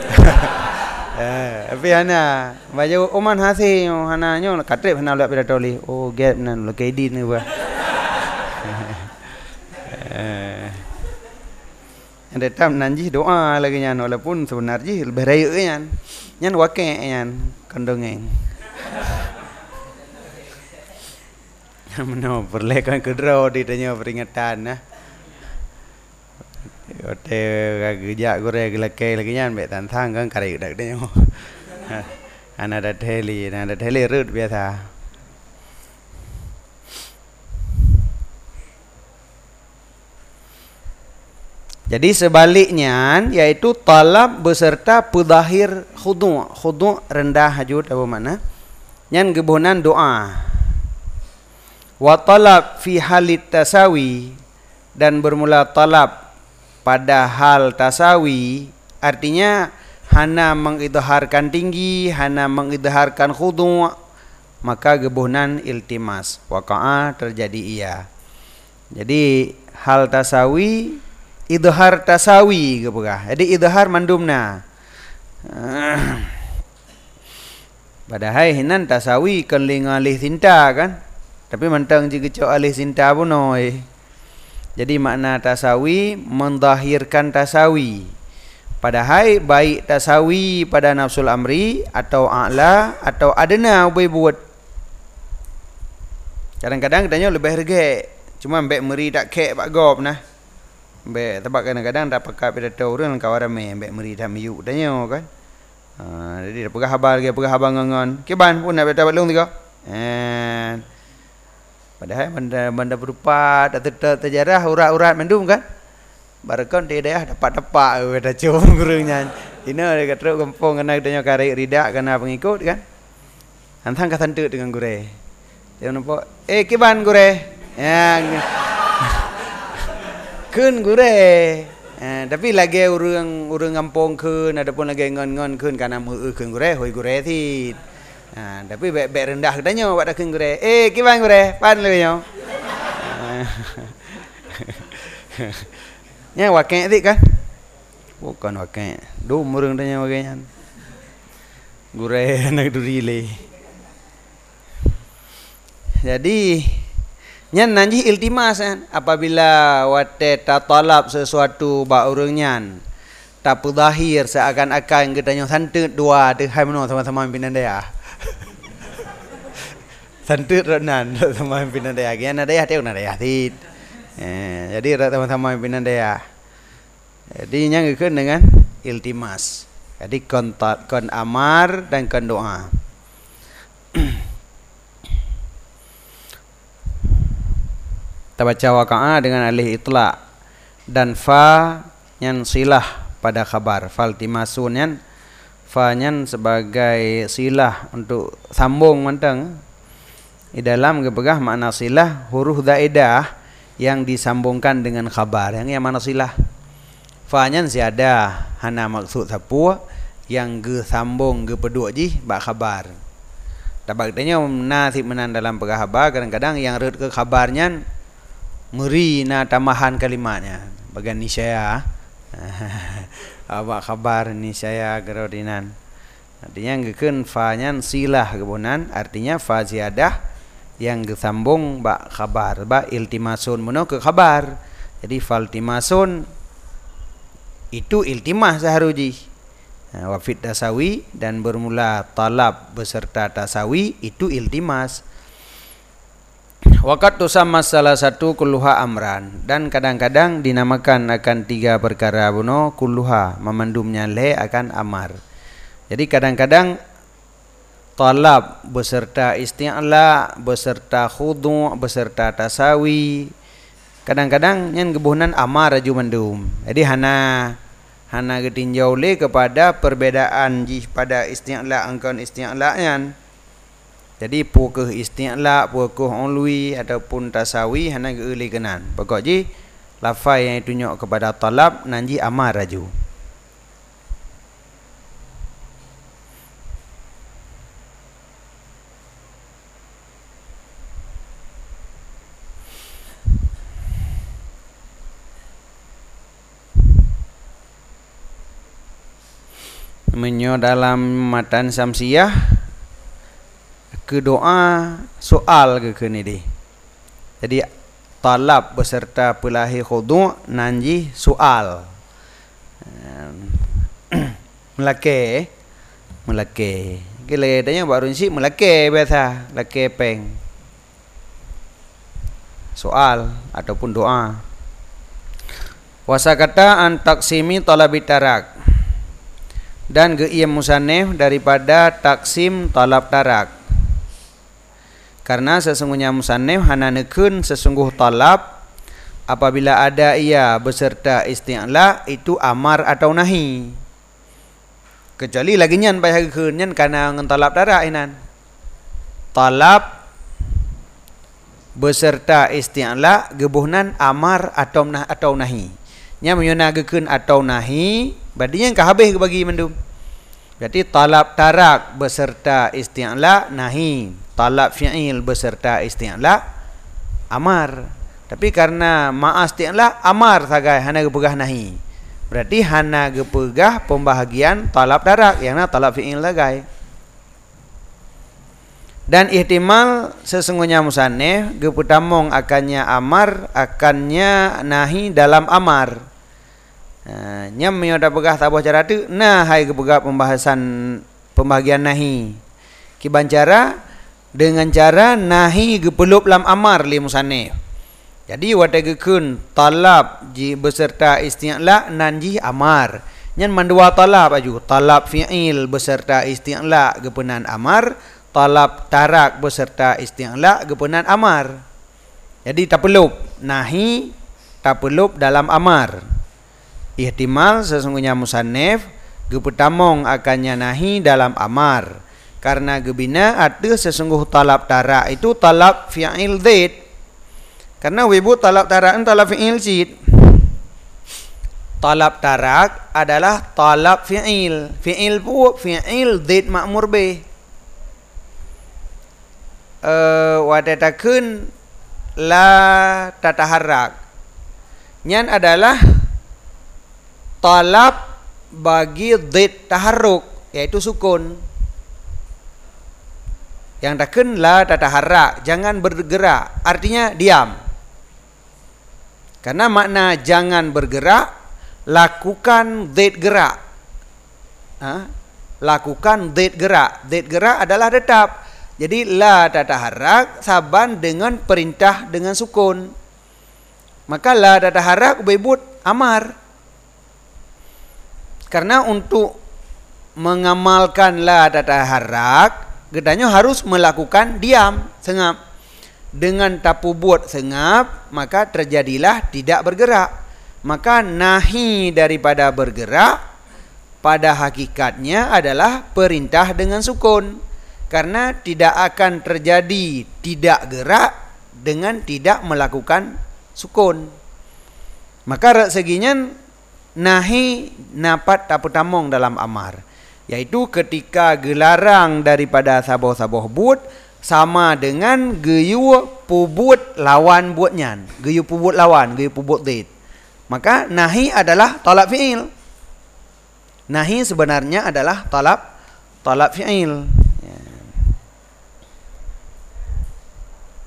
Tapi hana baju oman hasi hana nyo katrip hana lek pidato li. Oh gap nan lo kaidin ni ba. Ada tam nanji doa lagi nyan walaupun sebenarnya lebih raya nyan. Nyan wake nyan kandongeng. Mano perlekan kedro ditanya peringatan nah. Ote gejak gore gelake lagi nyan mek tantang kan kari dak de nyo. Ana ada theli rut biasa. Jadi sebaliknya yaitu talab beserta pudahir khudu' rendah hajud apa makna? Nyan gebonan doa. Wa talab fi halit tasawi, dan bermula talab pada hal tasawi, artinya hana mengidharkan tinggi, hana mengidharkan khudu', maka gebonan iltimas, waqa'a terjadi ia. Jadi hal tasawi, idhar tasawi kepegah. Jadi idhar mandumna. Padahal hinan tasawi kan lingalih cinta kan. Tapi mentang jika cok alih cinta pun oi. Jadi makna tasawi mendahirkan tasawi. Padahal baik tasawi pada nafsul amri atau a'la atau adna ubay buat. Kadang-kadang katanya lebih regek. Cuma mbek meri tak kek pak gop nah. Mbek sebab kadang-kadang dak pakai pidato urang kawan ramai mbek meri dah miyu tanya kan. Jadi dah pegah habar lagi pegah habang ngon. Kiban pun nak dapat long tiga. Padahal benda berupa terjarah urat-urat mendum kan. Barakon di daerah dapat-dapat dah cium gurungnya. Ina dia kata kampung kena tanya karek ridak kena pengikut kan. Antang ka santuk dengan gure. Dia nampak, kiban gure. Kun gure. Tapi lagi urang kampung kun adapun lagi ngon-ngon kun kana meu kun gure hoi gure ti. Tapi baik rendah katanya buat dah kun gure. Kiban gure, pan lu nyo. Nya wakek ti kan? Bukan wakek. Du murung tanya wakeknya. Gure nak durile. Jadi nyan nanji iltimas kan, apabila wate talab sesuatu ba urangnya tak pudahir seakan-akan katanya santut dua tu hai mano sama-sama pimpinan dia. Santut ronan sama pimpinan dia. Kian ada ya teu na dia tit. Jadi sama-sama pimpinan dia. Jadi yang ikut dengan iltimas. Jadi kon amar dan kon doa. Kita baca waqa'a dengan alih itlaq dan fa yang silah pada khabar. Faltimasun yang fa yang sebagai silah untuk sambung mantang. Di dalam kepegah makna silah huruf zaidah yang disambungkan dengan khabar. Yang mana silah? Fa-nya siada hana maksud sapu yang ge sambung ge peduk ji ba khabar. Tabaknya nasib menan dalam pegah khabar kadang-kadang yang red ke khabarnya meri na tambahan kalimatnya. Bagian ni saya awak khabar ni saya gerodinan. Artinya gekeun fa-nya silah kebunan artinya fa ziyadah yang gesambung ba khabar ba iltimasun mono ke khabar. Jadi faltimasun itu iltimas seharuji. Wa fit tasawi dan bermula talab beserta tasawi itu iltimas. Waqat tusamma salah satu kulluha amran, dan kadang-kadang dinamakan akan tiga perkara buno kulluha, memandumnya le akan amar. Jadi kadang-kadang talab beserta isti'la beserta khudu' beserta tasawi, kadang-kadang yang gebuhnan amar aju mandum. Jadi hana getinjau le kepada perbedaan pada isti'la angkan isti'la yan. Jadi pukul isti'la, pukul ulwi ataupun tasawi hana geuli kenan. Pokok ji lafaz yang tunjuk kepada talab nanji amar raju. Menyo dalam matan samsiyah ke doa soal ke ni di. Jadi talab beserta pelahi khudu' nanji soal. Melake. Kile tanya baru si melake biasa, lake peng. Soal ataupun doa. Wasakata an taksimi talabi tarak. Dan geiyam musannif daripada taksim talab tarak. Karena sesungguhnya musannif hana nekeun sesungguh talab apabila ada ia beserta isti'la itu amar atau nahi. Kecuali lagi nyan payah keun nyan kana ngan talab tarak inan. Talab beserta isti'la gebuhnan amar atau nahi. Nya menyona gekeun atau nahi, berarti yang kahabeh bagi mendum. Berarti talab tarak beserta isti'la nahi, talab fi'il beserta isti'la amar. Tapi karena ma isti'la amar sagai hana gepegah nahi. Berarti hana gepegah pembahagian talab tarak yang talab fi'il sagai. Dan ihtimal sesungguhnya musannif geputamong akannya amar, akannya nahi dalam amar. Nyam yang dah pegah tabuh cara tu nah hai kepegah pembahagian nahi kiban cara dengan cara nahi gepelup lam amar li musannif. Jadi watagekeun talab ji beserta isti'la nanji amar nyan mandua talab aju talab fi'il beserta isti'la gepenan amar, talab tarak beserta isti'la gepenan amar. Jadi tapelup nahi tapelup dalam amar. Ihtimal sesungguhnya musannif geputamong akannya nahi dalam amar. Karena gebina ada sesungguh talab tarak itu talab fi'il zid. Karena wibu talab tarak talab fi'il zid. Talab tarak adalah talab fi'il. Fi'il pu fi'il zid ma'mur bih. Wadatakun la tataharrak. Nyan adalah talab bagi zid taharruk yaitu sukun. Yang takun la tataharrak, jangan bergerak, artinya diam. Karena makna jangan bergerak, lakukan zid gerak. Lakukan zid gerak. Zid gerak adalah tetap. Jadi la tataharrak saban dengan perintah dengan sukun. Maka la tataharrak beibut amar. Karena untuk mengamalkan la tataharrak, gedanya harus melakukan diam, sengap. Dengan tapu buat sengap, maka terjadilah tidak bergerak. Maka nahi daripada bergerak pada hakikatnya adalah perintah dengan sukun. Karena tidak akan terjadi tidak gerak dengan tidak melakukan sukun. Maka seginya nahi napat taputamong dalam amar, yaitu ketika gelarang daripada saboh-saboh but sama dengan geyu pubut lawan buatnya, geyu pubut lawan, geyu pubut zid. Maka nahi adalah talab fi'il. Nahi sebenarnya adalah talab fi'il.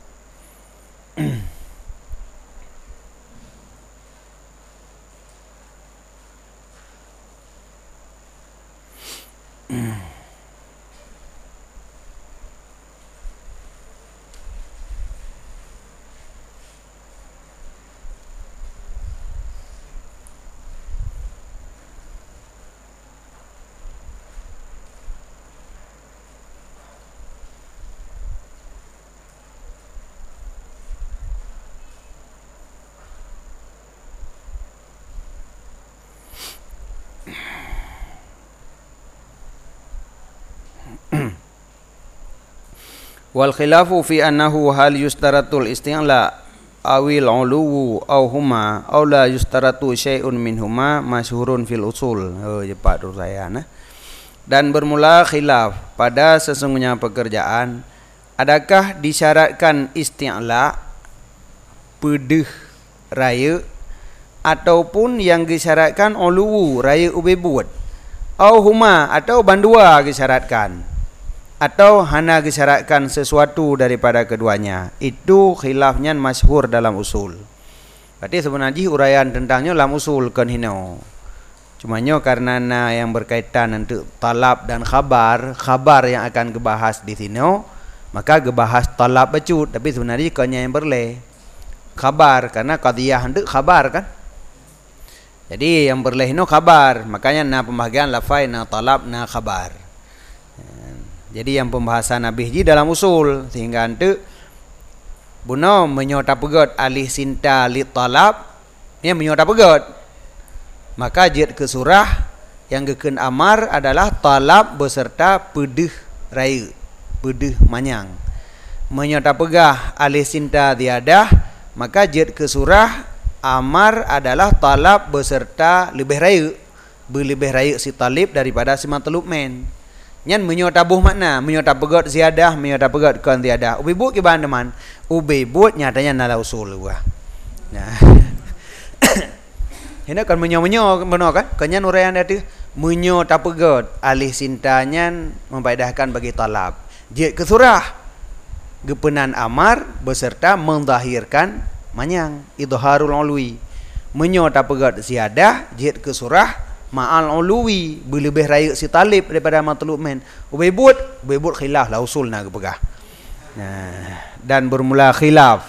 Wal khilafu fi annahu hal yustaratul isti'la awil uluwu aw huma aw la yustaratu syai'un minhuma masyhurun fil usul. Cepat tu saya nah. Dan bermula khilaf pada sesungguhnya pekerjaan, adakah disyaratkan isti'la pedih raya ataupun yang disyaratkan uluwu raya ubebut, aw huma atau bandua disyaratkan, atau hana disyaratkan sesuatu daripada keduanya. Itu khilafnya masyhur dalam usul. Berarti sebenarnya uraian tentangnya dalam usul kan hino. Cumanya karena yang berkaitan untuk talab dan khabar yang akan dibahas di sini, maka dibahas talab bacut, tapi sebenarnya kanya yang berleh khabar karena qadiyah untuk khabar kan. Jadi yang berleh no khabar, makanya na pembahagian lafai na talab na khabar. Jadi yang pembahasan habis ji dalam usul, sehingga ante buno menyota pegot alih sinta li talab, ni menyota pegot. Maka jid ke surah yang geken amar adalah talab beserta pedih raya, pedih manyang. Menyota pegah alih sinta tiadah, maka jid ke surah amar adalah talab beserta lebih raya, berlebih raya si talib daripada si matlub men. Nyan menyota buh makna, menyota pegot ziyadah, menyota pegot kan tiadah. Ubebut ke bahan teman, ubebut nyatanya nala usul gua. Nah. Ini kan menyo benar kan? Kanyan uraian dia menyota pegot alih sintanya memfaedahkan bagi talab. Jid ke surah gepenan amar beserta mendahirkan manyang idharul ulwi. Menyota pegot ziyadah jid ke surah ma'al ulwi berlebih raya si talib daripada matlub men. Ubebut khilaf lah usul nak pegah. Nah, dan bermula khilaf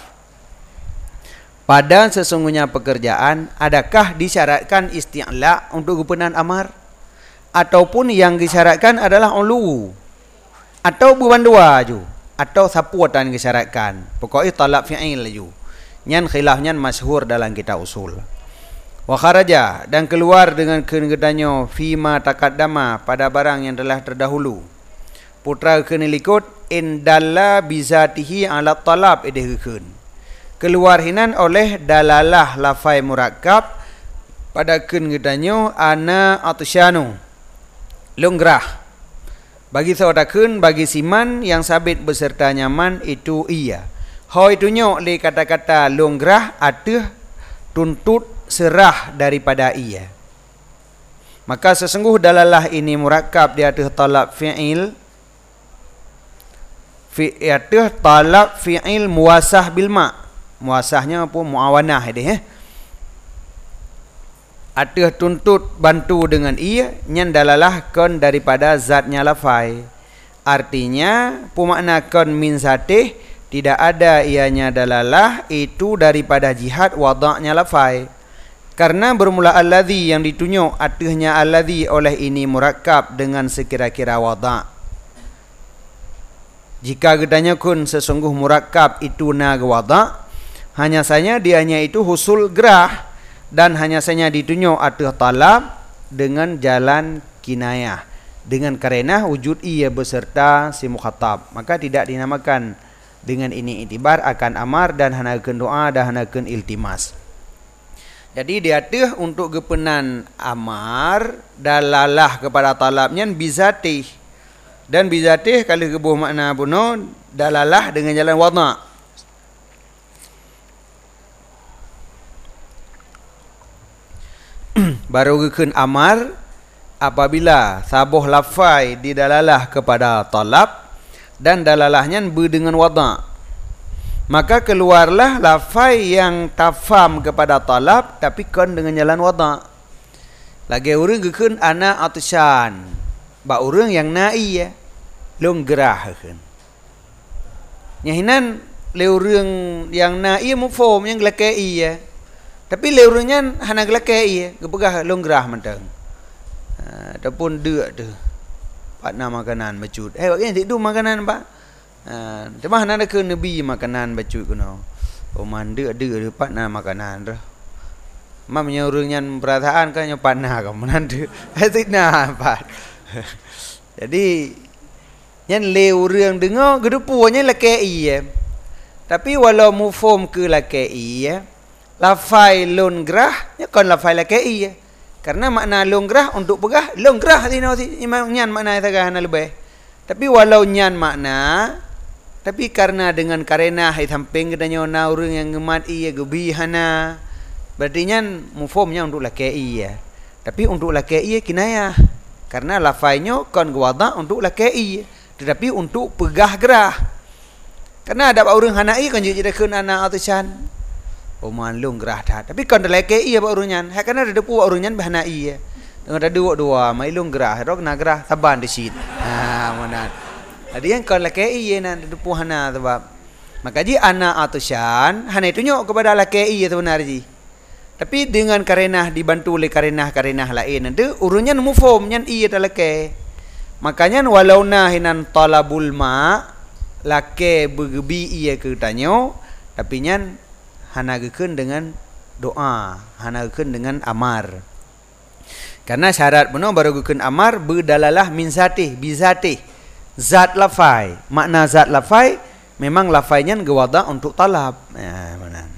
pada sesungguhnya pekerjaan, adakah disyaratkan isti'la untuk gupenan amar ataupun yang disyaratkan adalah ulu atau bukan dua ju atau sapuatan disyaratkan. Pokoknya talab fi'il ju. Nyan khilafnya masyhur dalam kitab usul. Wa kharaja dan keluar dengan kenegadannya fima taqaddama pada barang yang telah terdahulu. Putra kena likut indalla bizatihi ala talab idehkeun. Keluar hinan oleh dalalah lafai murakkab pada kenegadannya ana atsyanu lungrah. Bagi saudakun bagi siman yang sabit beserta nyaman itu iya. Hoi tunyo le kata-kata lungrah ateh tuntut serah daripada iya. Maka sesungguh dalalah ini murakkab di atas talab fi'il atas talab fi'il muwasah bil ma'. Muasahnya pun muawanah dia. Atas tuntut bantu dengan ia nyan dalalah kon daripada zatnya lafai. Artinya pemakna kon min zatih tidak ada ianya dalalah itu daripada jihad wadaknya lafai. Karena bermula alladhi yang ditunjuk atasnya alladhi oleh ini murakkab dengan sekira-kira wadak. Jika gedanya kun sesungguh murakkab itu na wadak, hanya saja dianya itu husul gerah dan hanya saja ditunjuk atas talab dengan jalan kinayah dengan karena wujud ia beserta si mukhatab, maka tidak dinamakan dengan ini itibar akan amar dan hanakeun doa dan hanakeun iltimas. Jadi dia teh untuk gepenan amar dalalah kepada talabnya bizatih dan bizatih kalau kebuh makna buno dalalah dengan jalan wadha. Baru gekun amar apabila sabuh lafai didalalah kepada talab dan dalalahnya dengan wadha, maka keluarlah lafai yang tafam kepada talab tapi kon dengan jalan wadha. Lagi urang gekun ana atsyan ba urang yang nai ya long gerah kan nyahinan le urang yang nai mufom yang glakei ya tapi le urangnya hana glakei ya gebegah long gerah mentang ataupun deuk tu partna makanan bacut bagi tidu makanan pak cuma hana ke nabi makanan bacut kuno oman deuk partna makanan dah mamnya urangnya perasaan kan partna ka menandu hasidna pak jadi yang le urang dengar gedepunya lakei ya tapi walau mufom ke lakei ya lafai lon gerah ya kon lafai lakei ya karena makna longgrah untuk pegah longgrah tino nyan makna tagah na lebih tapi walau nyan makna tapi karena dengan karena hai samping kedanyo na urang yang ngemat iya gebi hana berarti nyan mufomnya untuk lakei ya tapi untuk lakei kinayah karena lafainya kon gwada untuk lakei tetapi untuk pegah gerah karena ada urang hanai kan jadi keun ana atusan oman long gerah dah tapi kan lakei ya urunyan ha kana ada depu urunyan bahanai ya dengan ada dua mai long gerah rok na gerah saban di sit mana ada yang kan lakei ya na depu hana sebab maka ji ana atusan hana tunjuk kepada lakei ya sebenarnya tapi dengan karenah dibantu oleh karenah lain nanti urunyan mufhum nyan iya talake makanya walau nahinan talabul ma lake bergebi iya ke tanyo tapi nyan hana gekeun dengan doa, hana gekeun dengan amar. Karena syarat benar baru gekeun amar berdalalah min zatih, bizatih. Zat lafai, makna zat lafai memang lafainya gewada untuk talab. Mana?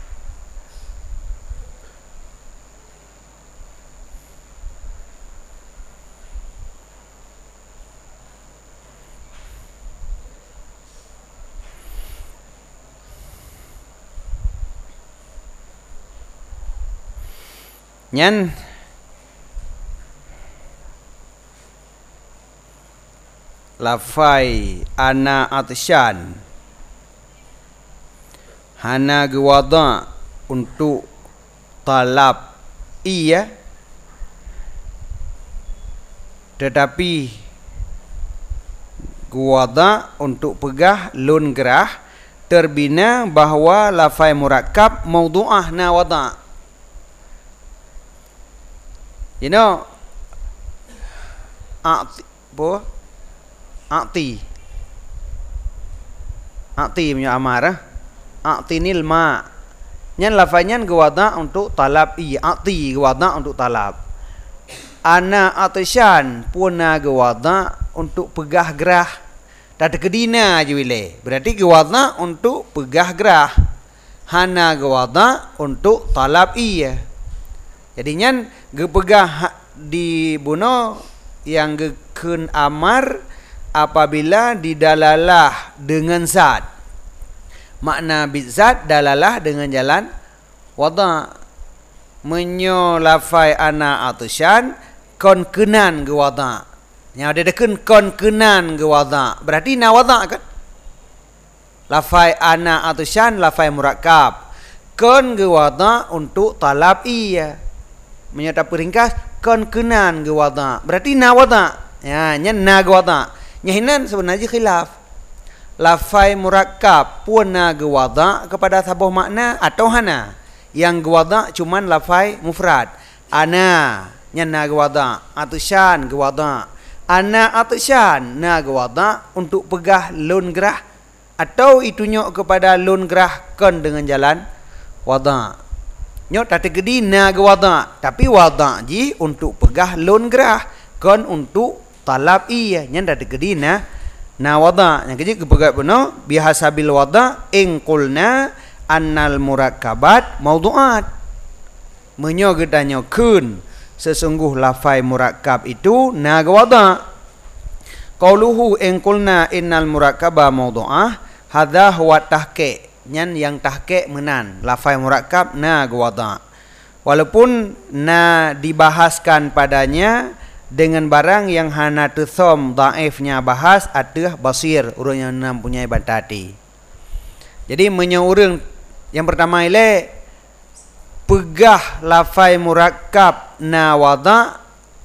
Nyan lafai ana atsyan hana gewada untuk talab iya tetapi gewada untuk pegah lun gerah terbina bahawa lafai murakkab maudhu'ah na wada. You know, ati punya amar, atinil ma. Nyan lafaznya gewada untuk talab i, ati gewada untuk talab. Ana atsyan puna gewada untuk pegah gerah. Tak kedina je wile. Berarti gewada untuk pegah gerah. Hana gewada untuk talab i. Jadi nyan gepegah di buno yang gekeun amar apabila didalalah dengan zat. Makna bizat dalalah dengan jalan wada. Menyo lafai ana atsyan kon kenan ge wada. Nya ada dekeun kon kenan ge wada. Berarti na wada kan? Lafai ana atsyan lafai murakkab. Kon ge wada untuk talab iya. Menyata peringkas kon kenan ge wada berarti na wada ya nya na ge wada nyahinan sebenarnya khilaf lafai murakkab pun na ge wada kepada sabuh makna atau hana yang ge wada cuman lafai mufrad ana nya na ge wada atsyan ge wada ana atsyan na ge wada untuk pegah lun gerah atau itunya kepada lun gerah kon dengan jalan wada. Nyok tak tegedi na ge wada tapi wada ji untuk pegah lun gerah kon untuk talab iya nyan tak tegedi na wada yang keji kepegah beno bihasabil wada ing qulna annal murakkabat maudhu'at menyo gedanyo kun sesungguh lafai murakkab itu na ge wada qauluhu ing qulna innal murakkaba maudhu'ah hadza huwa tahqiq nyan yang tahqiq menan lafai murakkab na gewada walaupun na dibahaskan padanya dengan barang yang hana tuthom dhaifnya bahas atau basir urang yang mempunyai bantati. Jadi menyeurang yang pertama ile pegah lafai murakkab na wada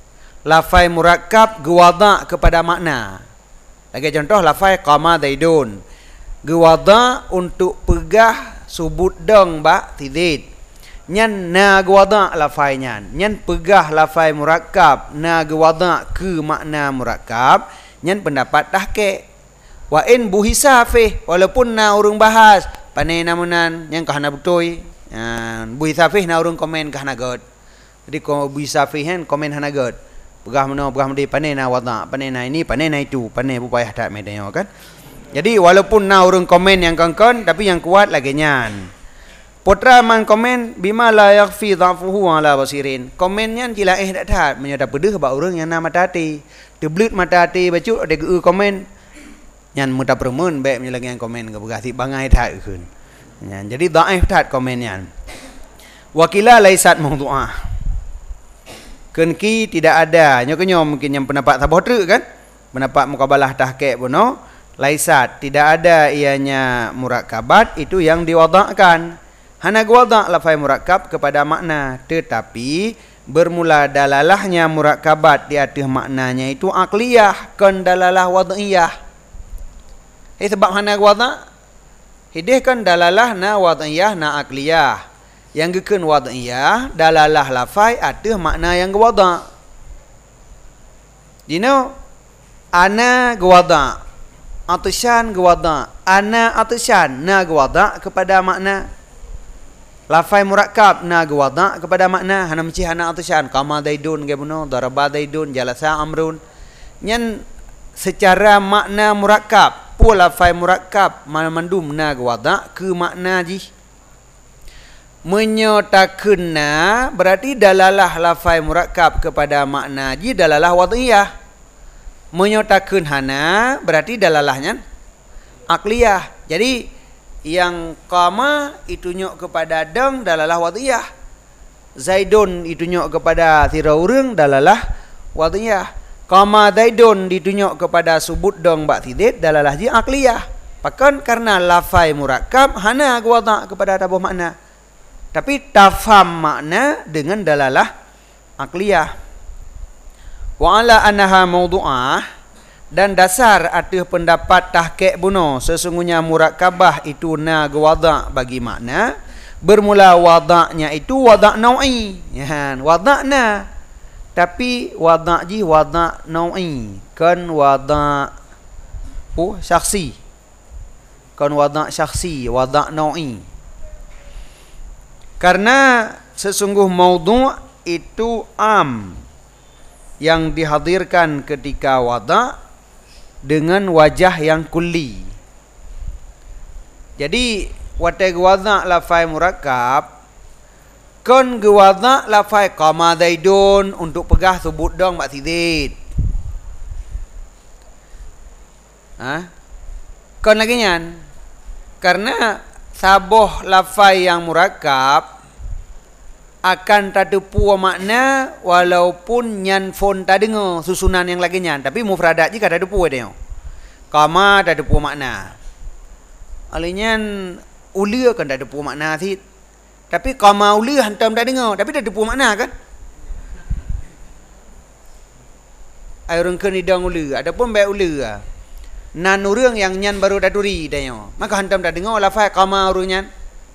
lafai murakkab gewada kepada makna. Lagi contoh lafai qama zaidun. Gewada untuk pegah subut dong ba tidid. Nyan na gewada lafai nyan pegah lafai murakkab na gewada ke makna murakkab. Nyan pendapat tahqiq. Wa in buhisa fi walaupun na urang bahas panai namunan yang kahana betul. Buhisa fi na urang komen kahana god. Jadi ko buhisa fi hen komen hana god. Pegah mudi panai na wada, panai na ini, panai na itu, panai pupayah tak medanyo kan. Jadi walaupun na urang komen yang kongkon tapi yang kuat lagi nyan. Putra man komen bima la yakhfi dhafuhu ala basirin. Komen nyan jilaih dak that menyada pedeh ba urang yang na mata hati. Teblut mata hati bacu ada ge komen. Nyan muta permun baik menyelagi yang komen ke begati bangai that keun. Nyan jadi dhaif that komen nyan. Wakila laisat mawdu'ah. Kenki tidak ada nyo mungkin yang pendapat sabotre kan, pendapat mukabalah tahqiq puno laisat tidak ada ianya murakkabat itu yang diwadakkan. Hana gwadak lafai murakkab kepada makna, tetapi bermula dalalahnya murakkabat di atas maknanya itu akliyah kan dalalah wad'iyah. Sebab hana gwadak hidih kan dalalah na wad'iyah na akliyah. Yang gekeun wad'iyah dalalah lafai ada makna yang gewada. Dino ana gewada, atsyan gewada, ana atsyan na gewada kepada makna. Lafai murakkab na gewada kepada makna hana meci hana atsyan qama zaidun ge buno daraba zaidun jalasa amrun. Nyen secara makna murakkab pu lafai murakkab mandum na gewada ke makna ji. Menyatakanna berarti dalalah lafai murakkab kepada makna ji dalalah wad'iyah. Menyatakan hana berarti dalalahnya akliyah. Jadi yang qama itu nyok kepada dang dalalah wad'iyah. Zaidun itu nyok kepada tira urang dalalah wad'iyah. Qama zaidun ditunyok kepada subut dang ba tidid dalalah ji akliyah. Pakan karena lafai murakkab hana gwada kepada tabuh makna. Tapi tafham makna dengan dalalah akliyah. Wa ala annaha mawdu'ah, dan dasar atas pendapat tahqiq buno sesungguhnya murakkabah itu na gewada bagi makna. Bermula wada'nya itu wada' nau'i. Ya, wada'na. Tapi wada' ji wada' nau'i. Kan wada' syakhsi. Kan wada' syakhsi, wada' nau'i. Karena sesungguh maudhu' itu am yang dihadirkan ketika wada' dengan wajah yang kulli. Jadi watai wada' lafai murakkab kon gewada' lafai qama zaidun untuk pegah sebut dong bak tidid. Kon lagi nyan. Karena saboh lafai yang murakkab akan tadepu makna walaupun nyan fon tak dengar susunan yang lagi nyan, tapi mufradat jika tadepu dia. Qama tadepu makna. Alinyan ulia kan tadepu makna sih. Tapi qama ulia hantam tak dengar, tapi tadepu makna kan? Ai urang keun idang ulia, adapun baik ulia. Nan urang yang nyan baru daduri dia. Maka hantam tak dengar lafai qama urang nyan.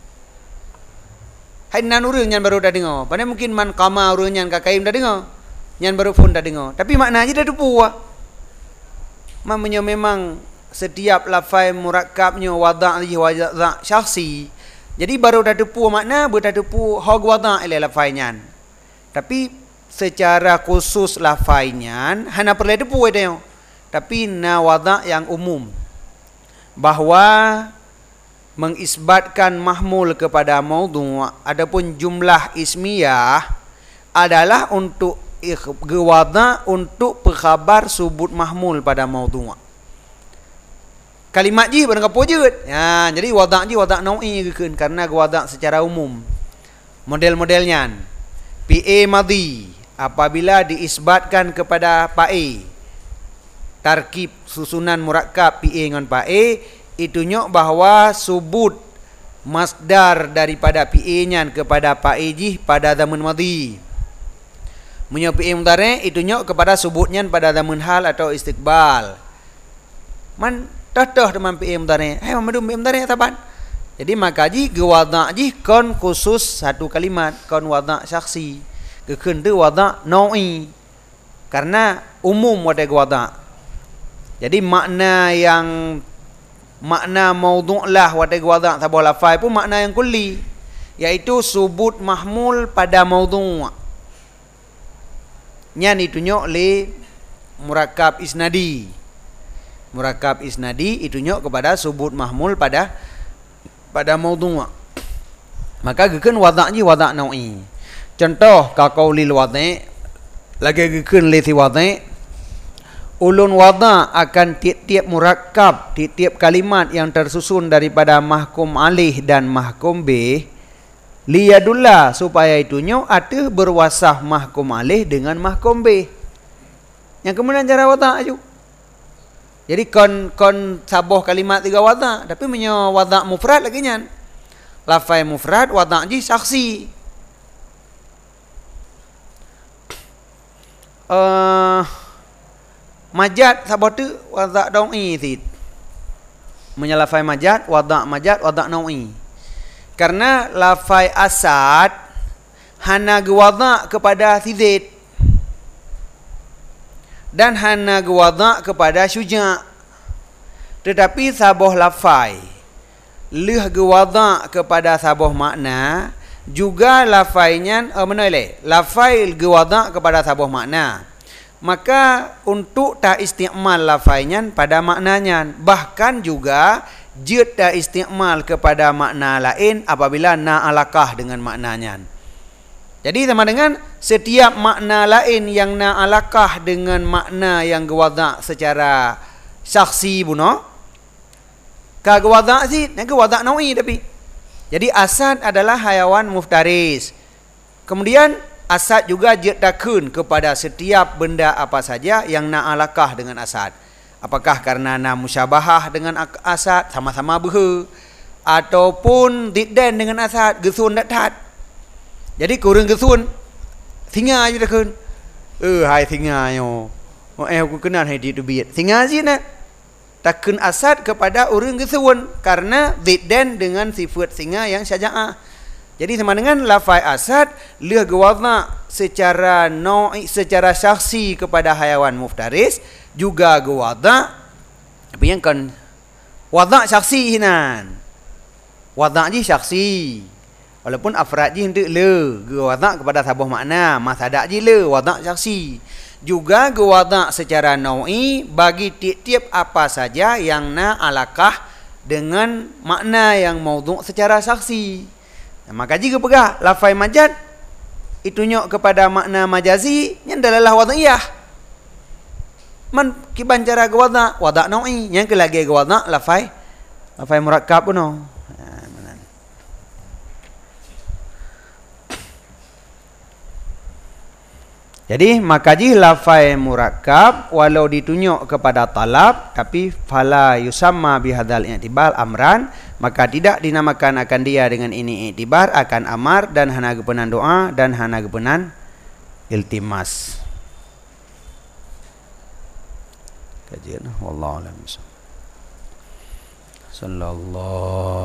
Hai nan urang nyan baru dah dengar. Padahal mungkin man qama urang nyan ka kaim dah dengar. Nyan baru pun dah dengar. Tapi makna aja dah depu ah. Mamanya memang setiap lafai murakkabnya wada' li wada' syakhsi. Jadi baru dah depu makna dah depu hog wada' ila lafai nyan. Tapi secara khusus lafai nyan hana perlu depu dia. Tapi na wada' yang umum bahwa mengisbatkan mahmul kepada maudhu', adapun jumlah ismiyah adalah untuk gewada' untuk pekhabar subut mahmul pada maudhu'. Kalimat ji barang apa je. Ya, jadi wada' ji wada' nau'i keun karena gewada' secara umum. Model-modelnya PA madhi apabila diisbatkan kepada PA. Tarkib susunan murakkab PA dengan PA itu nyok bahawa subut masdar daripada PA-nya kepada PA ji pada zaman madhi. Munyo fi'il mudhari' itunjuk kepada subutnya pada zaman hal atau istiqbal. Man tatah dengan fi'il mudhari'. Hai madum fi'il mudhari' taban. Jadi maka ji gewada' ji kon khusus satu kalimat, kon wada' syaksi. Gekeun teu wada' nau'i. Karena umum wada gewada'. Jadi makna maudhu' lah wada gewada' sabah lafai pun makna yang kulli, yaitu subut mahmul pada maudhu'. Nyan itunjuk li murakkab isnadi. Murakkab isnadi itunjuk kepada subut mahmul pada maudhu'. Maka gekeun wada' ji wada' nau'i. Contoh ka qaulil wadi' lagi gekeun li si wadi', ulun wada' akan tiap-tiap murakkab, tiap-tiap kalimat yang tersusun daripada mahkum alih dan mahkum bih, liyadullah supaya itunyo ada berwasah mahkum alih dengan mahkum bih. Yang kemudian cara wada' aju. Jadi kon saboh kalimat tiga wada', tapi menyo wada' mufrad lagi nyan. Lafai mufrad wada' ji saksi. Majad saboh tu wada' nau'i tid. Menyalafai majad wada' nau'i. Karena lafai asad hana gewada' kepada Sidid dan hana gewada' kepada Syuja'. Tetapi saboh lafai leh gewada' kepada saboh makna, juga lafainya lafai gewada' kepada saboh makna. Maka untuk tak istiqmal lafainya pada maknanya, bahkan juga jid dah istiqmal kepada makna lain apabila na alaqah dengan maknanya. Jadi sama dengan setiap makna lain yang na alaqah dengan makna yang gewada' secara saksi buno, ka gewada' sih, nak gewada' nau'i tapi. Jadi asad adalah hayawan muftaris. Kemudian asad juga jid dakun kepada setiap benda apa saja yang na alaqah dengan asad. Apakah karena na musyabahah dengan asad, sama-sama behe, ataupun diddan dengan asad, gesun dak. Jadi kurang gesun, singa je dakun. Hai singa yo. Aku kenal hai tu biat. Singa je nak takun asad kepada orang gesun karena diddan dengan sifat singa yang syaja'ah. Jadi sama dengan lafai asad leh gewada' secara nau'i, secara syaksi kepada hayawan muftaris, juga gewada' apa yang kan wada' syaksi hinan. Wada' ji syaksi. Walaupun afrad ji hendak le, gewada' kepada sabuh makna, masadak ji le wada' syaksi. Juga gewada' secara nau'i bagi tiap-tiap apa saja yang na alaqah dengan makna yang maudhu' secara syaksi. Maka jika pegah lafai majad itunjuk kepada makna majazi yang dalalah wada'iyah. Man kiban cara gewada' wada' nau'i, yang kelagi gewada' lafai murakkab pun. Jadi maka ji lafai murakkab walau ditunjuk kepada talab tapi fala yusamma bihadzal i'tibal amran, maka tidak dinamakan akan dia dengan ini i'tibar, akan amar dan hana gepenan doa dan hana gepenan iltimas. Kajian wallahu a'lam. Sallallahu